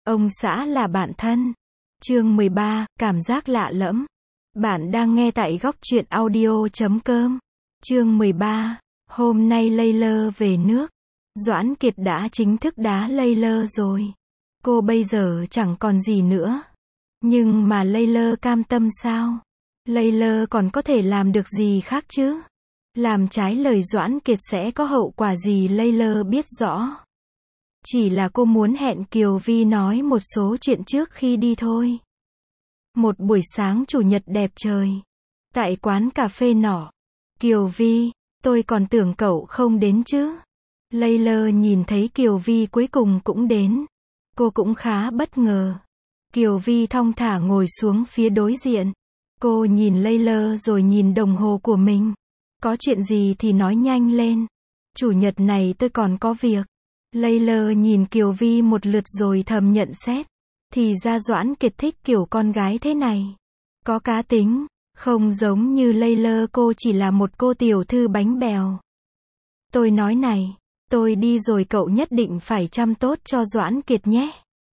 Ông xã là bạn thân. Chương 13, cảm giác lạ lẫm. Bạn đang nghe tại góc truyện audio.com. Chương 13, hôm nay Layla về nước. Doãn Kiệt đã chính thức đá Layla rồi. Cô bây giờ chẳng còn gì nữa. Nhưng mà Layla cam tâm sao? Layla còn có thể làm được gì khác chứ? Làm trái lời Doãn Kiệt sẽ có hậu quả gì Layla biết rõ. Chỉ là cô muốn hẹn Kiều Vi nói một số chuyện trước khi đi thôi. Một buổi sáng chủ nhật đẹp trời. Tại quán cà phê nọ. Kiều Vi, tôi còn tưởng cậu không đến chứ. Layla nhìn thấy Kiều Vi cuối cùng cũng đến. Cô cũng khá bất ngờ. Kiều Vi thong thả ngồi xuống phía đối diện. Cô nhìn Layla rồi nhìn đồng hồ của mình. Có chuyện gì thì nói nhanh lên. Chủ nhật này tôi còn có việc. Layla nhìn Kiều Vi một lượt rồi thầm nhận xét. Thì ra Doãn Kiệt thích kiểu con gái thế này. Có cá tính, không giống như Layla cô chỉ là một cô tiểu thư bánh bèo. Tôi nói này, tôi đi rồi cậu nhất định phải chăm tốt cho Doãn Kiệt nhé.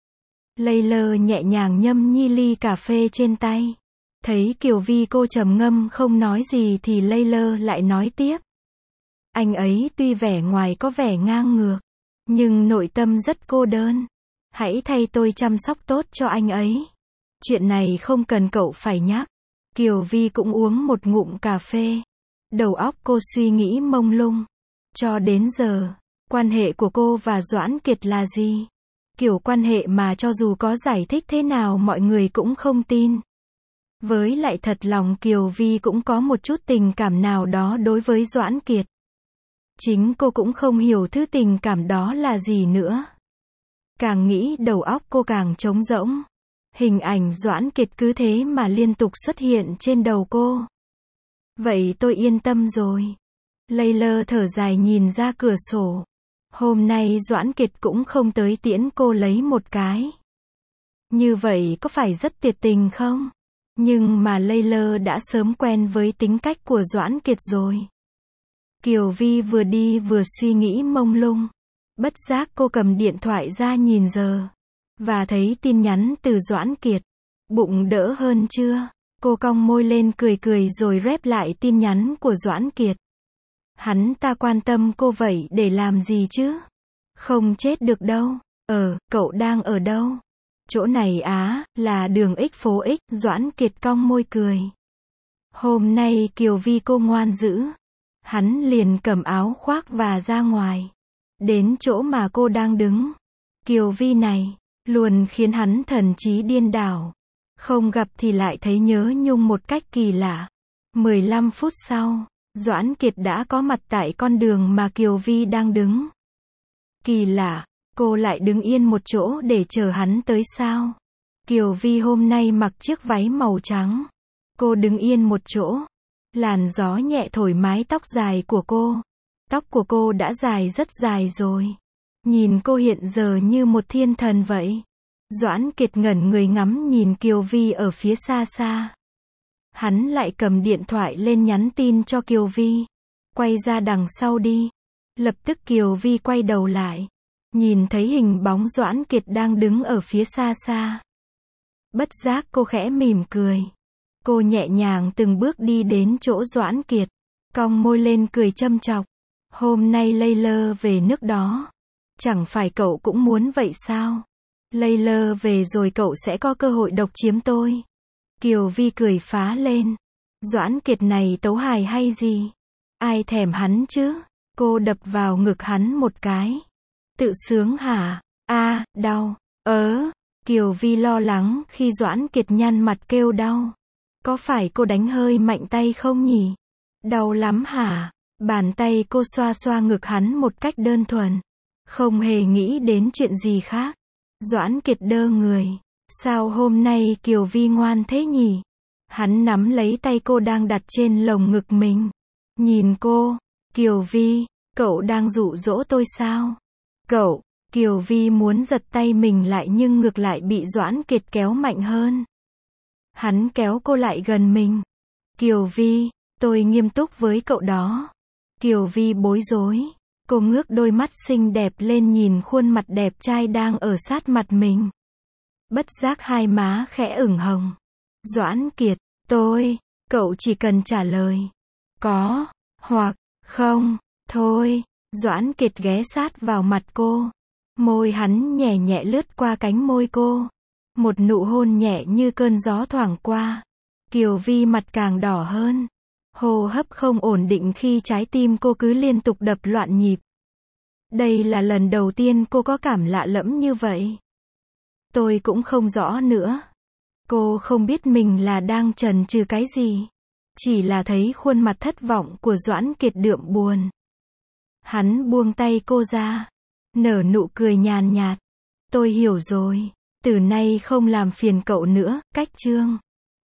Layla nhẹ nhàng nhâm nhi ly cà phê trên tay. Thấy Kiều Vi cô trầm ngâm không nói gì thì Layla lại nói tiếp. Anh ấy tuy vẻ ngoài có vẻ ngang ngược, nhưng nội tâm rất cô đơn. Hãy thay tôi chăm sóc tốt cho anh ấy. Chuyện này không cần cậu phải nhắc. Kiều Vi cũng uống một ngụm cà phê. Đầu óc cô suy nghĩ mông lung. Cho đến giờ, quan hệ của cô và Doãn Kiệt là gì? Kiểu quan hệ mà cho dù có giải thích thế nào mọi người cũng không tin. Với lại thật lòng Kiều Vi cũng có một chút tình cảm nào đó đối với Doãn Kiệt. Chính cô cũng không hiểu thứ tình cảm đó là gì nữa. Càng nghĩ đầu óc cô càng trống rỗng. Hình ảnh Doãn Kiệt cứ thế mà liên tục xuất hiện trên đầu cô. Vậy tôi yên tâm rồi. Layla thở dài nhìn ra cửa sổ. Hôm nay Doãn Kiệt cũng không tới tiễn cô lấy một cái. Như vậy có phải rất tuyệt tình không? Nhưng mà Layla đã sớm quen với tính cách của Doãn Kiệt rồi. Kiều Vi vừa đi vừa suy nghĩ mông lung. Bất giác cô cầm điện thoại ra nhìn giờ. Và thấy tin nhắn từ Doãn Kiệt. Bụng đỡ hơn chưa? Cô cong môi lên cười cười rồi rep lại tin nhắn của Doãn Kiệt. Hắn ta quan tâm cô vậy để làm gì chứ? Không chết được đâu. Cậu đang ở đâu? Chỗ này là đường X phố X. Doãn Kiệt cong môi cười. Hôm nay Kiều Vi cô ngoan dữ. Hắn liền cầm áo khoác và ra ngoài. Đến chỗ mà cô đang đứng. Kiều Vi này, luôn khiến hắn thần trí điên đảo. Không gặp thì lại thấy nhớ nhung một cách kỳ lạ. 15 phút sau, Doãn Kiệt đã có mặt tại con đường mà Kiều Vi đang đứng. Kỳ lạ, cô lại đứng yên một chỗ để chờ hắn tới sao? Kiều Vi hôm nay mặc chiếc váy màu trắng. Cô đứng yên một chỗ. Làn gió nhẹ thổi mái tóc dài của cô. Tóc của cô đã dài rất dài rồi. Nhìn cô hiện giờ như một thiên thần vậy. Doãn Kiệt ngẩn người ngắm nhìn Kiều Vi ở phía xa xa. Hắn lại cầm điện thoại lên nhắn tin cho Kiều Vi. Quay ra đằng sau đi. Lập tức Kiều Vi quay đầu lại. Nhìn thấy hình bóng Doãn Kiệt đang đứng ở phía xa xa. Bất giác cô khẽ mỉm cười. Cô nhẹ nhàng từng bước đi đến chỗ Doãn Kiệt. Cong môi lên cười châm chọc. Hôm nay Layla về nước đó. Chẳng phải cậu cũng muốn vậy sao? Layla về rồi cậu sẽ có cơ hội độc chiếm tôi. Kiều Vi cười phá lên. Doãn Kiệt này tấu hài hay gì? Ai thèm hắn chứ? Cô đập vào ngực hắn một cái. Tự sướng hả? Đau. Kiều Vi lo lắng khi Doãn Kiệt nhăn mặt kêu đau. Có phải cô đánh hơi mạnh tay không nhỉ? Đau lắm hả? Bàn tay cô xoa xoa ngực hắn một cách đơn thuần. Không hề nghĩ đến chuyện gì khác. Doãn Kiệt đơ người. Sao hôm nay Kiều Vi ngoan thế nhỉ? Hắn nắm lấy tay cô đang đặt trên lồng ngực mình. Nhìn cô. Kiều Vi, cậu đang dụ dỗ tôi sao? Cậu. Kiều Vi muốn giật tay mình lại nhưng ngược lại bị Doãn Kiệt kéo mạnh hơn. Hắn kéo cô lại gần mình. Kiều Vi, tôi nghiêm túc với cậu đó. Kiều Vi bối rối. Cô ngước đôi mắt xinh đẹp lên nhìn khuôn mặt đẹp trai đang ở sát mặt mình. Bất giác hai má khẽ ửng hồng. Doãn Kiệt, cậu chỉ cần trả lời. Có, hoặc, không, thôi. Doãn Kiệt ghé sát vào mặt cô. Môi hắn nhẹ nhẹ lướt qua cánh môi cô. Một nụ hôn nhẹ như cơn gió thoảng qua. Kiều Vi mặt càng đỏ hơn. Hô hấp không ổn định khi trái tim cô cứ liên tục đập loạn nhịp. Đây là lần đầu tiên cô có cảm lạ lẫm như vậy. Tôi cũng không rõ nữa. Cô không biết mình là đang chần chừ cái gì. Chỉ là thấy khuôn mặt thất vọng của Doãn Kiệt đượm buồn. Hắn buông tay cô ra. Nở nụ cười nhàn nhạt. Tôi hiểu rồi. Từ nay không làm phiền cậu nữa, Cách Trương.